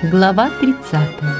Глава 30.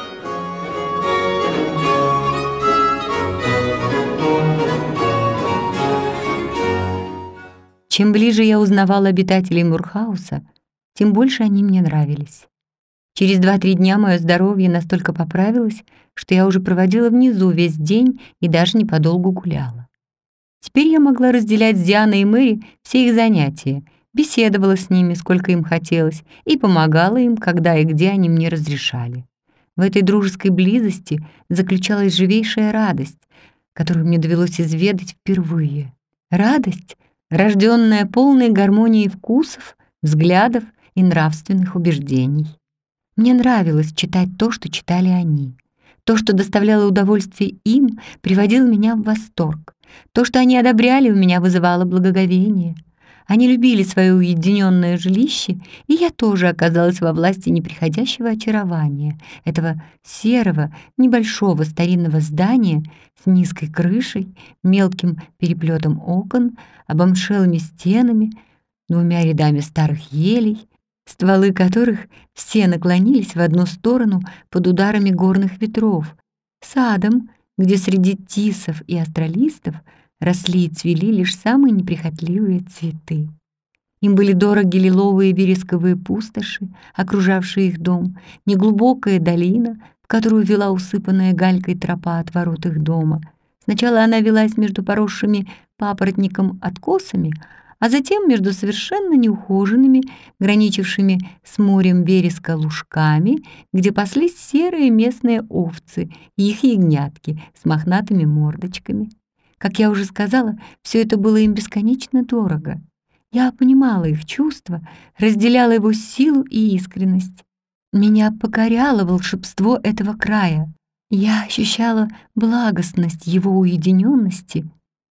Чем ближе я узнавала обитателей Мурхауса, тем больше они мне нравились. Через 2-3 дня мое здоровье настолько поправилось, что я уже проводила внизу весь день и даже не подолгу гуляла. Теперь я могла разделять с Дианой и Мэри все их занятия, беседовала с ними, сколько им хотелось, и помогала им, когда и где они мне разрешали. В этой дружеской близости заключалась живейшая радость, которую мне довелось изведать впервые. Радость, рожденная полной гармонией вкусов, взглядов и нравственных убеждений. Мне нравилось читать то, что читали они. То, что доставляло удовольствие им, приводило меня в восторг. То, что они одобряли, у меня вызывало благоговение. Они любили свое уединенное жилище, и я тоже оказалась во власти неприходящего очарования, этого серого, небольшого старинного здания с низкой крышей, мелким переплетом окон, обомшелыми стенами, 2 рядами старых елей, стволы которых все наклонились в одну сторону под ударами горных ветров, садом, где среди тисов и астролистов росли и цвели лишь самые неприхотливые цветы. Им были дороги лиловые вересковые пустоши, окружавшие их дом, неглубокая долина, в которую вела усыпанная галькой тропа от ворот их дома. Сначала она велась между поросшими папоротником откосами, а затем между совершенно неухоженными, граничившими с морем вереска лужками, где паслись серые местные овцы и их ягнятки с мохнатыми мордочками. Как я уже сказала, все это было им бесконечно дорого. Я понимала их чувства, разделяла его силу и искренность. Меня покоряло волшебство этого края. Я ощущала благостность его уединенности.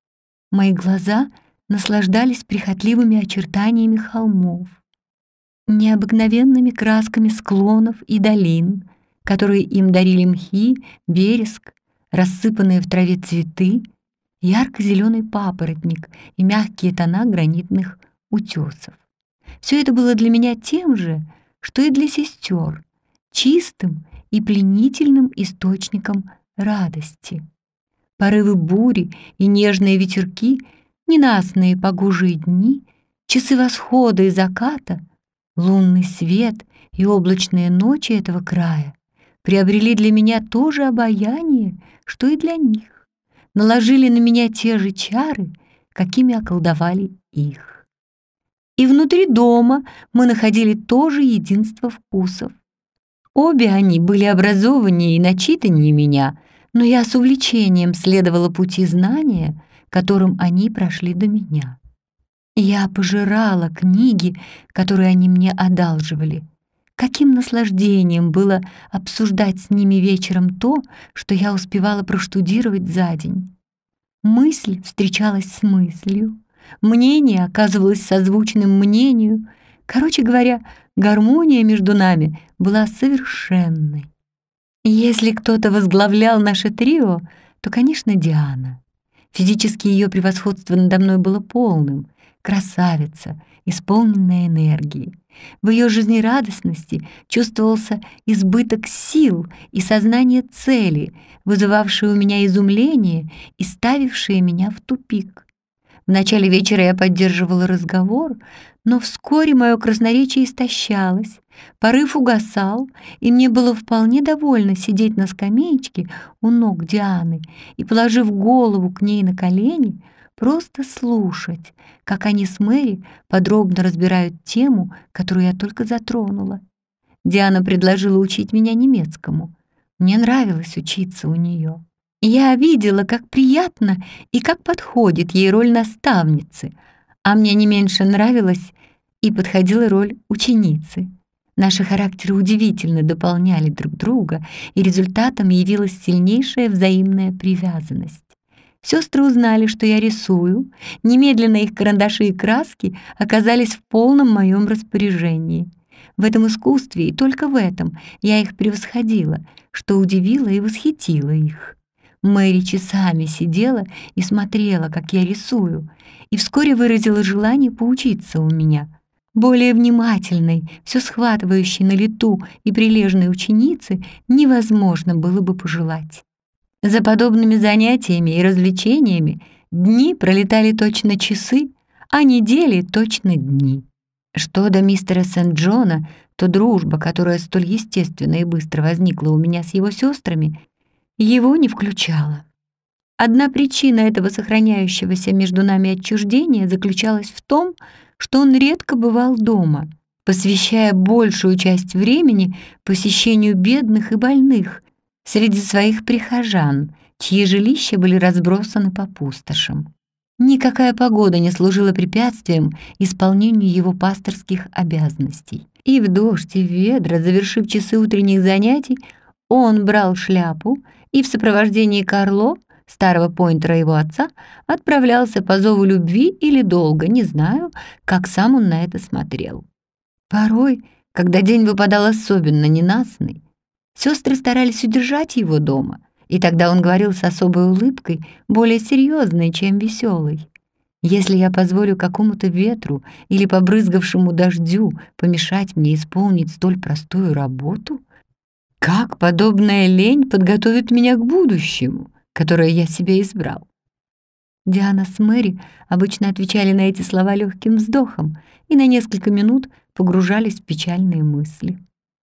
Мои глаза наслаждались прихотливыми очертаниями холмов, необыкновенными красками склонов и долин, которые им дарили мхи, вереск, рассыпанные в траве цветы, ярко-зеленый папоротник и мягкие тона гранитных утесов. Все это было для меня тем же, что и для сестер, чистым и пленительным источником радости. Порывы бури и нежные ветерки, ненастные погожие дни, часы восхода и заката, лунный свет и облачные ночи этого края приобрели для меня то же обаяние, что и для них, наложили на меня те же чары, какими околдовали их. И внутри дома мы находили то же единство вкусов. Обе они были образованнее и начитаннее меня, но я с увлечением следовала пути знания, которым они прошли до меня. Я пожирала книги, которые они мне одалживали. Каким наслаждением было обсуждать с ними вечером то, что я успевала проштудировать за день. Мысль встречалась с мыслью, мнение оказывалось созвучным мнению. Короче говоря, гармония между нами была совершенной. Если кто-то возглавлял наше трио, то, конечно, Диана. Физически ее превосходство надо мной было полным. Красавица, исполненная энергии. В ее жизнерадостности чувствовался избыток сил и сознание цели, вызывавшее у меня изумление и ставившее меня в тупик. В начале вечера я поддерживала разговор, но вскоре мое красноречие истощалось, порыв угасал, и мне было вполне довольно сидеть на скамеечке у ног Дианы и, положив голову к ней на колени, просто слушать, как они с Мэри подробно разбирают тему, которую я только затронула. Диана предложила учить меня немецкому. Мне нравилось учиться у нее. Я видела, как приятно и как подходит ей роль наставницы, а мне не меньше нравилась и подходила роль ученицы. Наши характеры удивительно дополняли друг друга, и результатом явилась сильнейшая взаимная привязанность. Сестры узнали, что я рисую, немедленно их карандаши и краски оказались в полном моем распоряжении. В этом искусстве, и только в этом, я их превосходила, что удивило и восхитило их. Мэри часами сидела и смотрела, как я рисую, и вскоре выразила желание поучиться у меня. Более внимательной, все схватывающей на лету и прилежной ученицы невозможно было бы пожелать. За подобными занятиями и развлечениями дни пролетали точно часы, а недели точно дни. Что до мистера Сент-Джона, то дружба, которая столь естественно и быстро возникла у меня с его сестрами, его не включала. Одна причина этого сохраняющегося между нами отчуждения заключалась в том, что он редко бывал дома, посвящая большую часть времени посещению бедных и больных среди своих прихожан, чьи жилища были разбросаны по пустошам. Никакая погода не служила препятствием исполнению его пасторских обязанностей. И в дождь, и в ведра, завершив часы утренних занятий, он брал шляпу и в сопровождении Карло, старого поинтера его отца, отправлялся по зову любви или долга, не знаю, как сам он на это смотрел. Порой, когда день выпадал особенно ненастный, сестры старались удержать его дома, и тогда он говорил с особой улыбкой, более серьезной, чем веселой. Если я позволю какому-то ветру или побрызгавшему дождю помешать мне исполнить столь простую работу, как подобная лень подготовит меня к будущему, которое я себе избрал? Диана с Мэри обычно отвечали на эти слова легким вздохом и на несколько минут погружались в печальные мысли.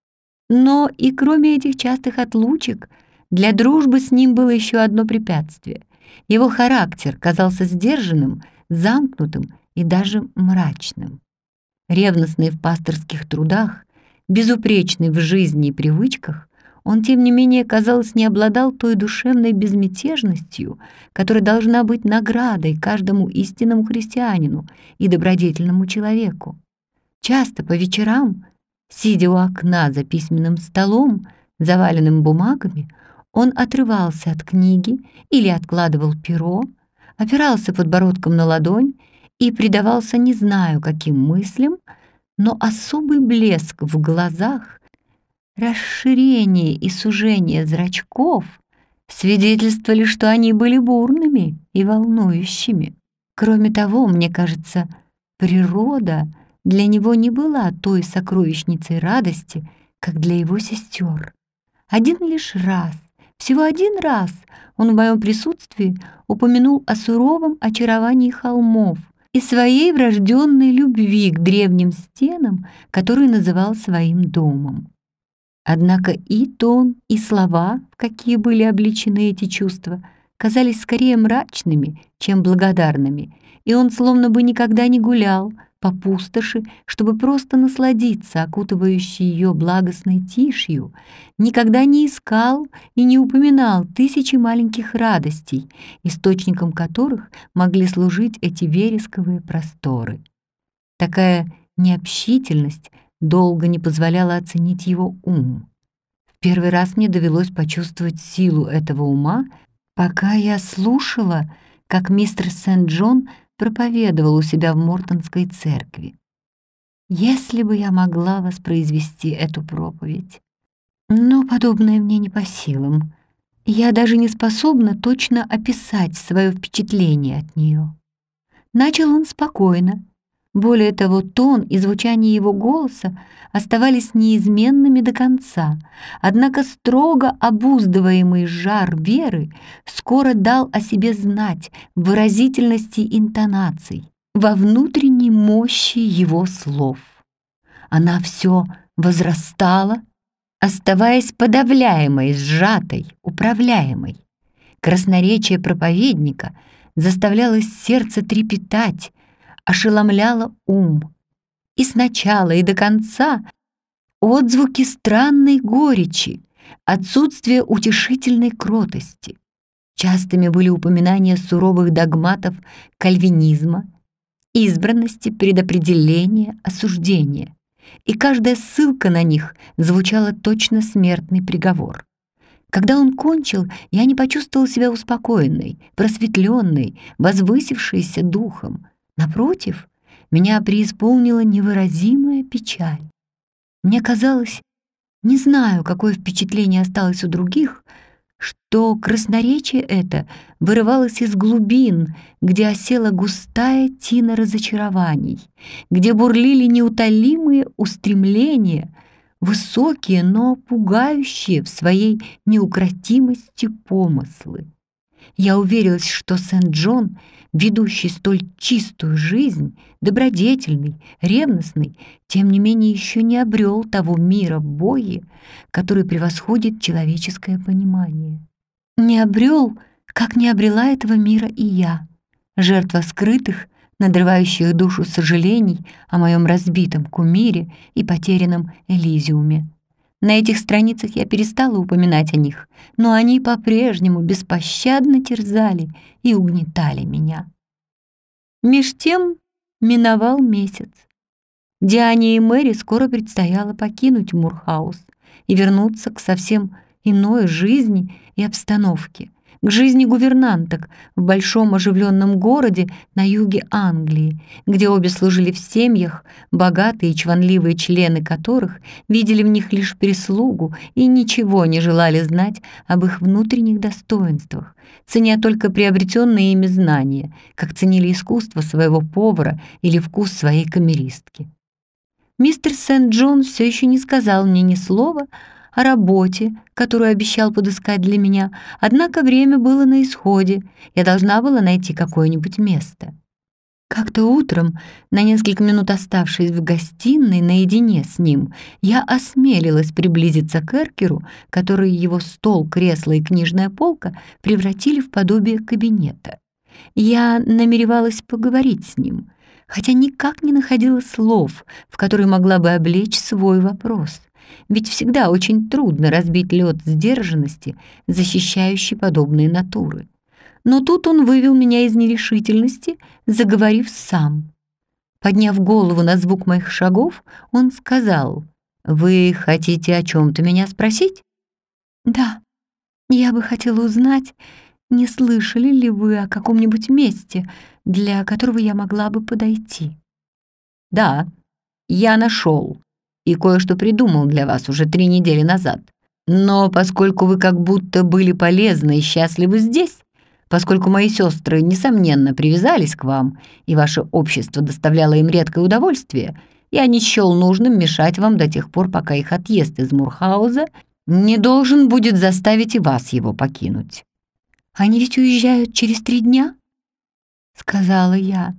Но и кроме этих частых отлучек, для дружбы с ним было еще одно препятствие. Его характер казался сдержанным, замкнутым и даже мрачным. Ревностный в пасторских трудах, безупречный в жизни и привычках, он, тем не менее, казалось, не обладал той душевной безмятежностью, которая должна быть наградой каждому истинному христианину и добродетельному человеку. Часто по вечерам, сидя у окна за письменным столом, заваленным бумагами, он отрывался от книги или откладывал перо, опирался подбородком на ладонь и предавался не знаю каким мыслям, но особый блеск в глазах, расширение и сужение зрачков свидетельствовали, что они были бурными и волнующими. Кроме того, мне кажется, природа для него не была той сокровищницей радости, как для его сестер. Один лишь раз, всего один раз он в моем присутствии упомянул о суровом очаровании холмов и своей врожденной любви к древним стенам, которые называл своим домом. Однако и тон, и слова, в какие были обличены эти чувства, казались скорее мрачными, чем благодарными, и он словно бы никогда не гулял по пустоши, чтобы просто насладиться окутывающей ее благостной тишью, никогда не искал и не упоминал тысячи маленьких радостей, источником которых могли служить эти вересковые просторы. Такая необщительность долго не позволяла оценить его ум. В первый раз мне довелось почувствовать силу этого ума, пока я слушала, как мистер Сент-Джон проповедовал у себя в Мортонской церкви. Если бы я могла воспроизвести эту проповедь. Но подобное мне не по силам. Я даже не способна точно описать свое впечатление от нее. Начал он спокойно. Более того, тон и звучание его голоса оставались неизменными до конца, однако строго обуздываемый жар веры скоро дал о себе знать в выразительности интонаций, во внутренней мощи его слов. Она все возрастала, оставаясь подавляемой, сжатой, управляемой. Красноречие проповедника заставляло сердце трепетать, ошеломляло ум. И сначала, и до конца отзвуки странной горечи, отсутствие утешительной кротости. Частыми были упоминания суровых догматов кальвинизма, избранности, предопределения, осуждения. И каждая ссылка на них звучала точно смертный приговор. Когда он кончил, я не почувствовала себя успокоенной, просветленной, возвысившейся духом. Напротив, меня преисполнила невыразимая печаль. Мне казалось, не знаю, какое впечатление осталось у других, что красноречие это вырывалось из глубин, где осела густая тина разочарований, где бурлили неутолимые устремления, высокие, но пугающие в своей неукротимости помыслы. Я уверилась, что Сент-Джон, ведущий столь чистую жизнь, добродетельный, ревностный, тем не менее еще не обрел того мира в Боге, который превосходит человеческое понимание. Не обрел, как не обрела этого мира и я, жертва скрытых, надрывающих душу сожалений о моем разбитом кумире и потерянном Элизиуме. На этих страницах я перестала упоминать о них, но они по-прежнему беспощадно терзали и угнетали меня. Меж тем миновал месяц. Диане и Мэри скоро предстояло покинуть Мурхаус и вернуться к совсем иной жизни и обстановке, к жизни гувернанток в большом оживленном городе на юге Англии, где обе служили в семьях, богатые и чванливые члены которых видели в них лишь прислугу и ничего не желали знать об их внутренних достоинствах, ценя только приобретенные ими знания, как ценили искусство своего повара или вкус своей камеристки. Мистер Сент-Джон все еще не сказал мне ни слова о работе, которую обещал подыскать для меня, однако время было на исходе, я должна была найти какое-нибудь место. Как-то утром, на несколько минут оставшись в гостиной наедине с ним, я осмелилась приблизиться к эркеру, который его стол, кресло и книжная полка превратили в подобие кабинета. Я намеревалась поговорить с ним, хотя никак не находила слов, в которые могла бы облечь свой вопрос. Ведь всегда очень трудно разбить лед сдержанности, защищающий подобные натуры. Но тут он вывел меня из нерешительности, заговорив сам. Подняв голову на звук моих шагов, он сказал: «Вы хотите о чем-то меня спросить?» «Да, я бы хотела узнать, не слышали ли вы о каком-нибудь месте, для которого я могла бы подойти?» «Да, я нашел и кое-что придумал для вас уже 3 недели назад. Но поскольку вы как будто были полезны и счастливы здесь, поскольку мои сестры, несомненно, привязались к вам, и ваше общество доставляло им редкое удовольствие, я не счел нужным мешать вам до тех пор, пока их отъезд из Мурхауза не должен будет заставить и вас его покинуть». «Они ведь уезжают через 3 дня?» — сказала я.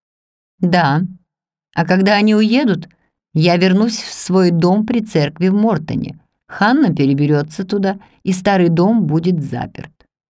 «Да, а когда они уедут, я вернусь в свой дом при церкви в Мортоне. Ханна переберется туда, и старый дом будет заперт».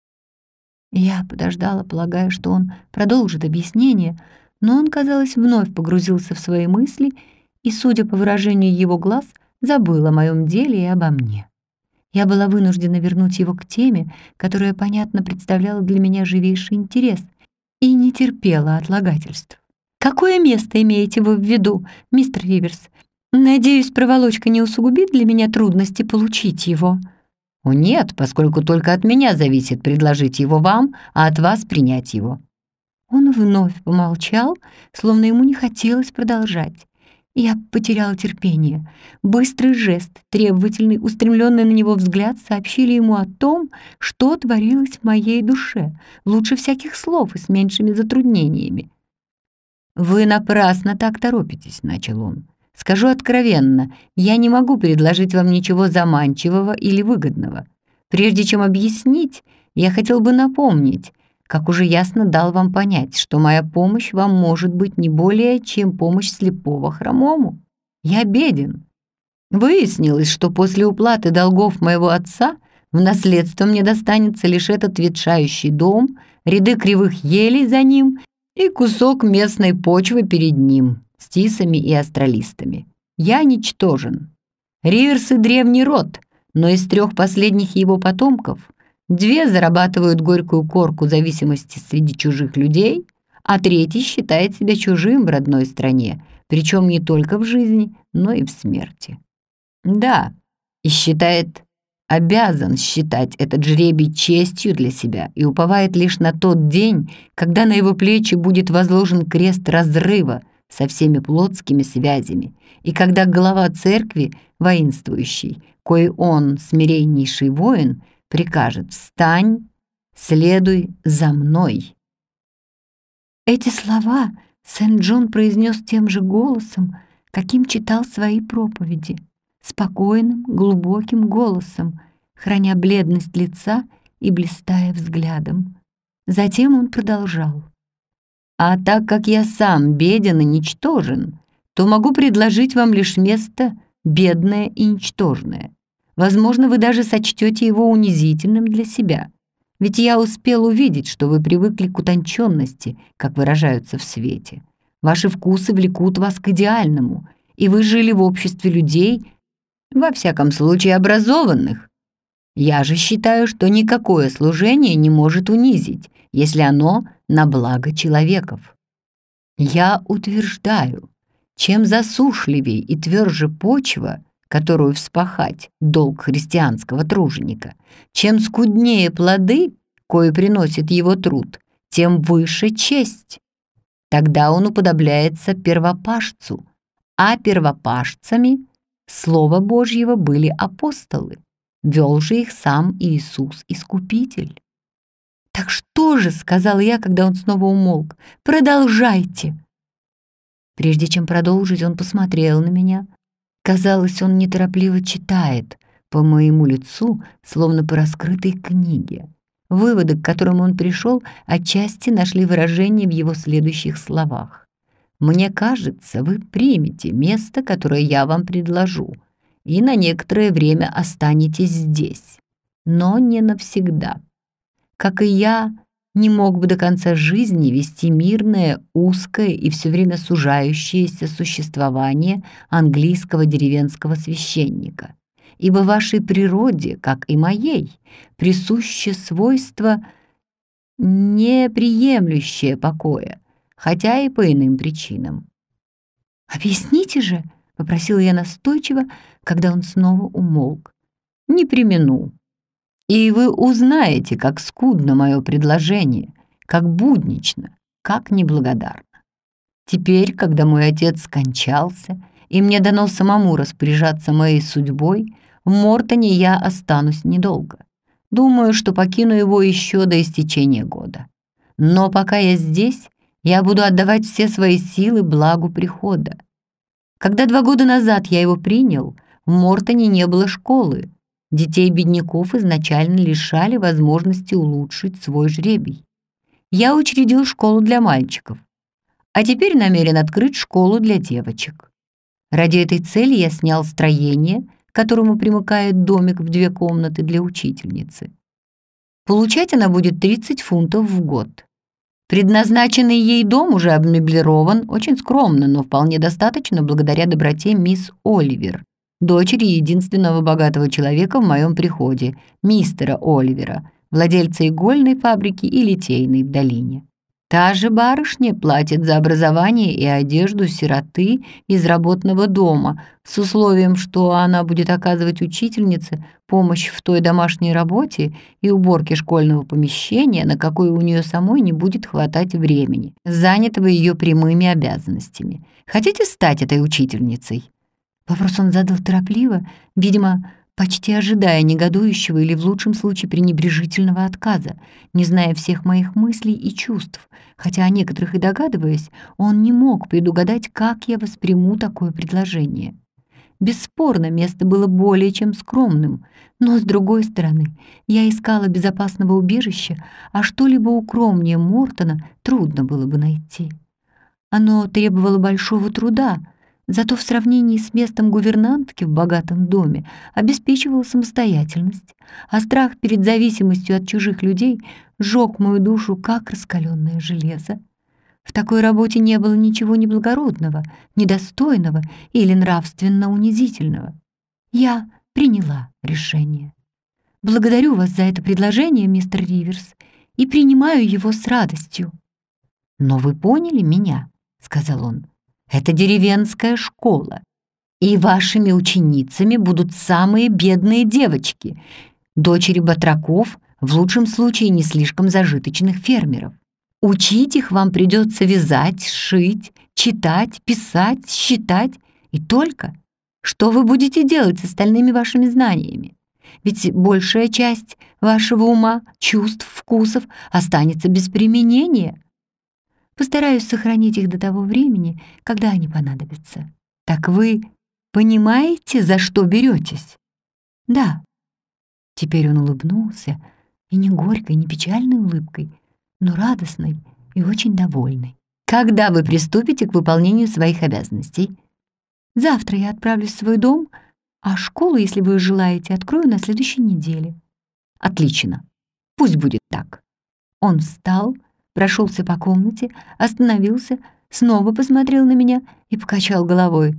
Я подождала, полагая, что он продолжит объяснение, но он, казалось, вновь погрузился в свои мысли и, судя по выражению его глаз, забыл о моем деле и обо мне. Я была вынуждена вернуть его к теме, которая, понятно, представляла для меня живейший интерес, и не терпела отлагательств. «Какое место имеете вы в виду, мистер Риверс? Надеюсь, проволочка не усугубит для меня трудности получить его?» «О нет, поскольку только от меня зависит предложить его вам, а от вас принять его». Он вновь помолчал, словно ему не хотелось продолжать. Я потеряла терпение. Быстрый жест, требовательный, устремленный на него взгляд сообщили ему о том, что творилось в моей душе, лучше всяких слов и с меньшими затруднениями. «Вы напрасно так торопитесь», — начал он. «Скажу откровенно, я не могу предложить вам ничего заманчивого или выгодного. Прежде чем объяснить, я хотел бы напомнить, как уже ясно дал вам понять, что моя помощь вам может быть не более, чем помощь слепого хромому. Я беден. Выяснилось, что после уплаты долгов моего отца в наследство мне достанется лишь этот ветшающий дом, ряды кривых елей за ним и кусок местной почвы перед ним с тисами и астролистами. Я ничтожен. Риверсы — древний род, но из 3 последних его потомков 2 зарабатывают горькую корку зависимости среди чужих людей, а 3-й считает себя чужим в родной стране, причем не только в жизни, но и в смерти. Да, и обязан считать этот жребий честью для себя и уповает лишь на тот день, когда на его плечи будет возложен крест разрыва со всеми плотскими связями, и когда глава церкви, воинствующий, кой он, смиреннейший воин, прикажет: «Встань, следуй за мной». Эти слова Сент-Джон произнес тем же голосом, каким читал свои проповеди, спокойным, глубоким голосом, храня бледность лица и блистая взглядом. Затем он продолжал. «А так как я сам беден и ничтожен, то могу предложить вам лишь место бедное и ничтожное. Возможно, вы даже сочтете его унизительным для себя. Ведь я успел увидеть, что вы привыкли к утонченности, как выражаются в свете. Ваши вкусы влекут вас к идеальному, и вы жили в обществе людей, во всяком случае образованных. Я же считаю, что никакое служение не может унизить, если оно на благо человеков. Я утверждаю, чем засушливей и тверже почва, которую вспахать долг христианского труженика, чем скуднее плоды, кои приносит его труд, тем выше честь. Тогда он уподобляется первопашцу, а первопашцами Слова Божьего были апостолы, вел же их сам Иисус Искупитель. «Так что же?» — сказала я, когда он снова умолк. «Продолжайте!» Прежде чем продолжить, он посмотрел на меня. Казалось, он неторопливо читает по моему лицу, словно по раскрытой книге. Выводы, к которым он пришел, отчасти нашли выражение в его следующих словах. «Мне кажется, вы примете место, которое я вам предложу, и на некоторое время останетесь здесь, но не навсегда. Как и я, не мог бы до конца жизни вести мирное, узкое и все время сужающееся существование английского деревенского священника, ибо вашей природе, как и моей, присуще свойство, неприемлющее покоя, хотя и по иным причинам». «Объясните же», — попросила я настойчиво, когда он снова умолк. «Не премину. И вы узнаете, как скудно мое предложение, как буднично, как неблагодарно. Теперь, когда мой отец скончался, и мне дано самому распоряжаться моей судьбой, в Мортоне я останусь недолго. Думаю, что покину его еще до истечения года. Но пока я здесь, я буду отдавать все свои силы благу прихода. Когда 2 года назад я его принял, в Мортоне не было школы. Детей бедняков изначально лишали возможности улучшить свой жребий. Я учредил школу для мальчиков, а теперь намерен открыть школу для девочек. Ради этой цели я снял строение, к которому примыкает домик в 2 комнаты для учительницы. Получать она будет 30 фунтов в год. Предназначенный ей дом уже обмеблирован очень скромно, но вполне достаточно благодаря доброте мисс Оливер, дочери единственного богатого человека в моем приходе, мистера Оливера, владельца игольной фабрики и литейной в долине. Та же барышня платит за образование и одежду сироты из работного дома с условием, что она будет оказывать учительнице помощь в той домашней работе и уборке школьного помещения, на какой у нее самой не будет хватать времени, занятого ее прямыми обязанностями. Хотите стать этой учительницей?» Вопрос он задал торопливо, видимо, почти ожидая негодующего или в лучшем случае пренебрежительного отказа, не зная всех моих мыслей и чувств, хотя о некоторых и догадываясь, он не мог предугадать, как я восприму такое предложение. Бесспорно, место было более чем скромным, но, с другой стороны, я искала безопасного убежища, а что-либо укромнее Мортона трудно было бы найти. Оно требовало большого труда, зато в сравнении с местом гувернантки в богатом доме обеспечивала самостоятельность, а страх перед зависимостью от чужих людей сжег мою душу, как раскаленное железо. В такой работе не было ничего неблагородного, недостойного или нравственно унизительного. Я приняла решение. Благодарю вас за это предложение, мистер Риверс, и принимаю его с радостью. «Но вы поняли меня», — сказал он. «Это деревенская школа, и вашими ученицами будут самые бедные девочки, дочери батраков, в лучшем случае не слишком зажиточных фермеров. Учить их вам придется вязать, шить, читать, писать, считать, и только. Что вы будете делать с остальными вашими знаниями? Ведь большая часть вашего ума, чувств, вкусов останется без применения. Постараюсь сохранить их до того времени, когда они понадобятся. Так вы понимаете, за что беретесь? Да. Теперь он улыбнулся, и не горькой, не печальной улыбкой, но радостной и очень довольной. Когда вы приступите к выполнению своих обязанностей? Завтра я отправлюсь в свой дом, а школу, если вы желаете, открою на следующей неделе. Отлично. Пусть будет так. Он встал, прошелся по комнате, остановился, снова посмотрел на меня и покачал головой.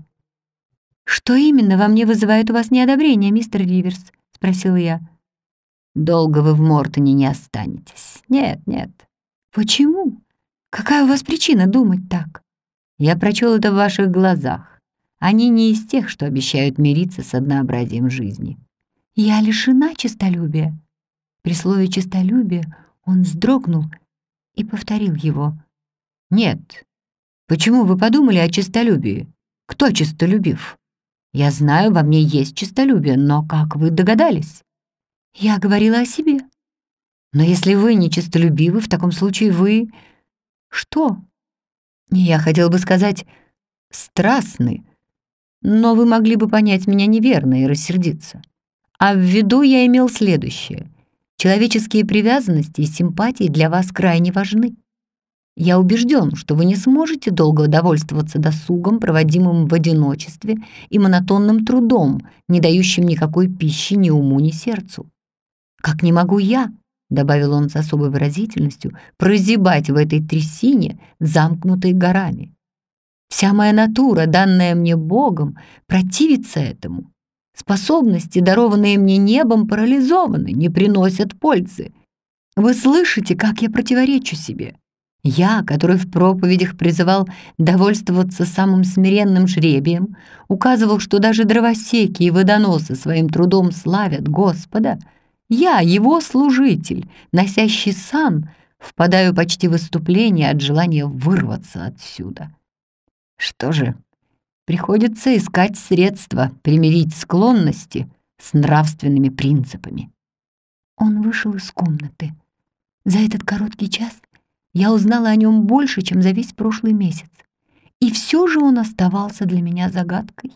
«Что именно во мне вызывает у вас неодобрение, мистер Риверс?» — спросила я. «Долго вы в Мортоне не останетесь. Нет, нет». «Почему? Какая у вас причина думать так?» «Я прочел это в ваших глазах. Они не из тех, что обещают мириться с однообразием жизни». «Я лишена честолюбия». При слове «честолюбие» он вздрогнул и повторил его. «Нет. Почему вы подумали о честолюбии? Кто честолюбив? Я знаю, во мне есть честолюбие, но как вы догадались?» «Я говорила о себе». «Но если вы не честолюбивы, в таком случае вы...» «Что?» «Я хотел бы сказать страстны, но вы могли бы понять меня неверно и рассердиться. А в виду я имел следующее. Человеческие привязанности и симпатии для вас крайне важны. Я убежден, что вы не сможете долго довольствоваться досугом, проводимым в одиночестве и монотонным трудом, не дающим никакой пищи ни уму, ни сердцу. Как не могу я, — добавил он с особой выразительностью, — прозябать в этой трясине, замкнутой горами. Вся моя натура, данная мне Богом, противится этому. Способности, дарованные мне небом, парализованы, не приносят пользы. Вы слышите, как я противоречу себе? Я, который в проповедях призывал довольствоваться самым смиренным жребием, указывал, что даже дровосеки и водоносы своим трудом славят Господа, я, его служитель, носящий сан, впадаю почти в выступление от желания вырваться отсюда. Что же, приходится искать средства примирить склонности с нравственными принципами. Он вышел из комнаты. За этот короткий час я узнала о нем больше, чем за весь прошлый месяц. И все же он оставался для меня загадкой.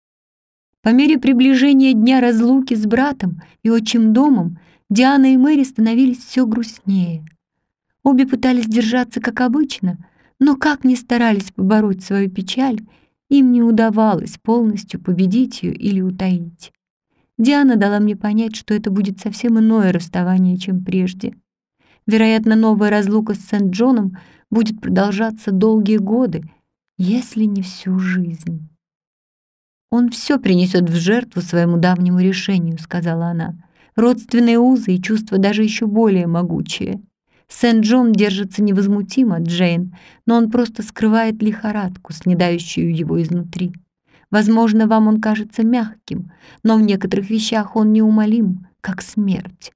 По мере приближения дня разлуки с братом и отчим домом Диана и Мэри становились все грустнее. Обе пытались держаться, как обычно, но как ни старались побороть свою печаль, им не удавалось полностью победить ее или утаить. Диана дала мне понять, что это будет совсем иное расставание, чем прежде. Вероятно, новая разлука с Сент-Джоном будет продолжаться долгие годы, если не всю жизнь. «Он все принесет в жертву своему давнему решению», — сказала она. «Родственные узы и чувства даже еще более могучие. Сент-Джон держится невозмутимо, Джейн, но он просто скрывает лихорадку, снедающую его изнутри. Возможно, вам он кажется мягким, но в некоторых вещах он неумолим, как смерть.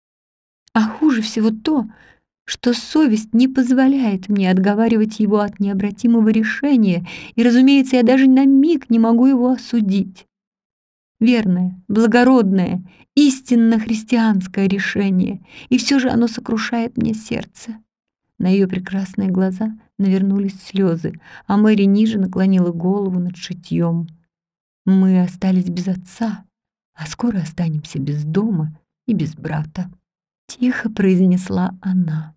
А хуже всего то, что совесть не позволяет мне отговаривать его от необратимого решения, и, разумеется, я даже на миг не могу его осудить. Верное, благородное, истинно христианское решение, и все же оно сокрушает мне сердце». На ее прекрасные глаза навернулись слезы, а Мэри ниже наклонила голову над шитьем. «Мы остались без отца, а скоро останемся без дома и без брата», — тихо произнесла она.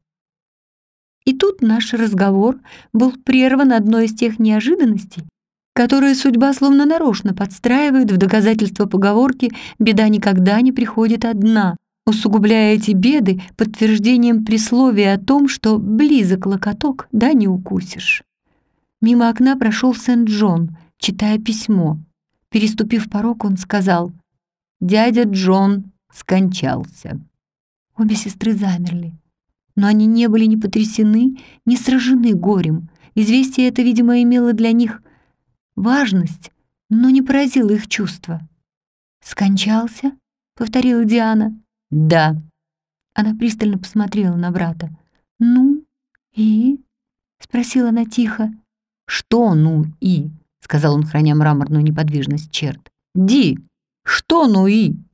И тут наш разговор был прерван одной из тех неожиданностей, которые судьба словно нарочно подстраивает в доказательство поговорки «беда никогда не приходит одна», усугубляя эти беды подтверждением присловия о том, что близок локоток, да не укусишь. Мимо окна прошел Сент-Джон, читая письмо. Переступив порог, он сказал: «Дядя Джон скончался». Обе сестры замерли, но они не были ни потрясены, ни сражены горем. Известие это, видимо, имело для них важность, но не поразило их чувства. «Скончался?» — повторила Диана. «Да». Она пристально посмотрела на брата. «Ну и?» — спросила она тихо. «Что «ну и?» — сказал он, храня мраморную неподвижность черт. «Ди, что ну и?»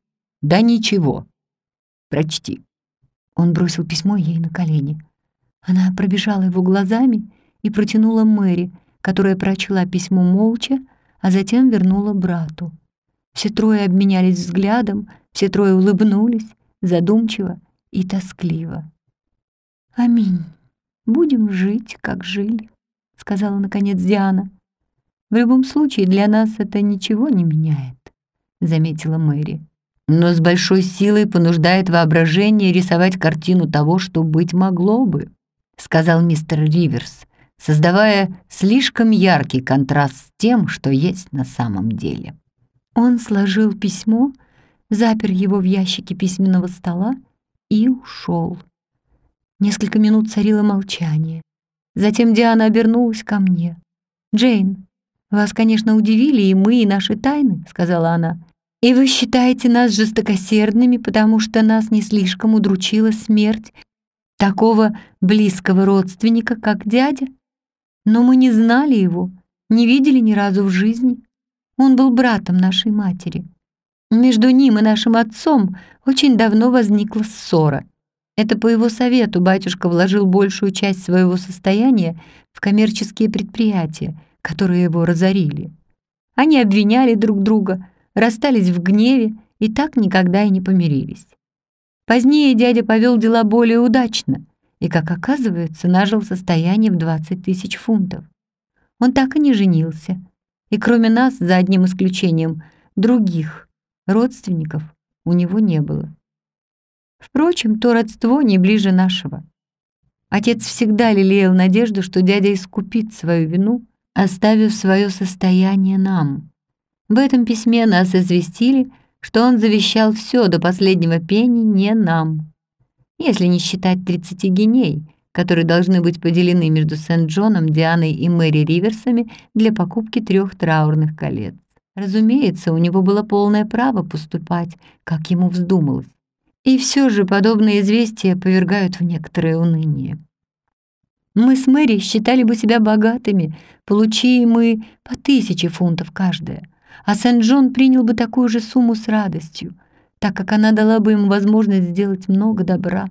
«Да ничего. Прочти». Он бросил письмо ей на колени. Она пробежала его глазами и протянула Мэри, которая прочла письмо молча, а затем вернула брату. Все трое обменялись взглядом, все трое улыбнулись, задумчиво и тоскливо. «Аминь. Будем жить, как жили», — сказала наконец Диана. «В любом случае для нас это ничего не меняет», — заметила Мэри. «Но с большой силой понуждает воображение рисовать картину того, что быть могло бы», — сказал мистер Риверс, создавая слишком яркий контраст с тем, что есть на самом деле. Он сложил письмо, запер его в ящике письменного стола и ушел. Несколько минут царило молчание. Затем Диана обернулась ко мне. «Джейн, вас, конечно, удивили и мы, и наши тайны», — сказала она. «И вы считаете нас жестокосердными, потому что нас не слишком удручила смерть такого близкого родственника, как дядя? Но мы не знали его, не видели ни разу в жизни. Он был братом нашей матери. Между ним и нашим отцом очень давно возникла ссора. Это по его совету батюшка вложил большую часть своего состояния в коммерческие предприятия, которые его разорили. Они обвиняли друг друга, расстались в гневе и так никогда и не помирились. Позднее дядя повел дела более удачно и, как оказывается, нажил состояние в 20 000 фунтов. Он так и не женился, и кроме нас, за одним исключением, других родственников у него не было. Впрочем, то родство не ближе нашего. Отец всегда лелеял надежду, что дядя искупит свою вину, оставив свое состояние нам. В этом письме нас известили, что он завещал все до последнего пенни не нам, если не считать 30 гиней, которые должны быть поделены между Сент-Джоном, Дианой и Мэри Риверсами для покупки 3 траурных колец. Разумеется, у него было полное право поступать, как ему вздумалось. И все же подобные известия повергают в некоторое уныние. Мы с Мэри считали бы себя богатыми, получи мы по 1000 фунтов каждая, а Сент-Джон принял бы такую же сумму с радостью, так как она дала бы ему возможность сделать много добра.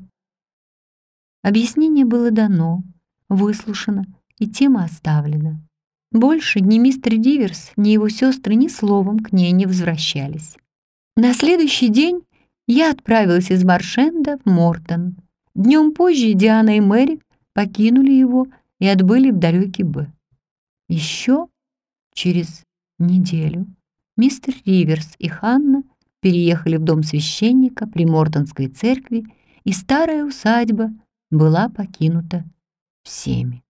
Объяснение было дано, выслушано, и тема оставлена. Больше ни мистер Риверс, ни его сестры ни словом к ней не возвращались. На следующий день я отправилась из Маршенда в Мортон. Днем позже Диана и Мэри покинули его и отбыли в далекий Б. Еще через неделю мистер Риверс и Ханна переехали в дом священника при Мортонской церкви, и старая усадьба была покинута всеми.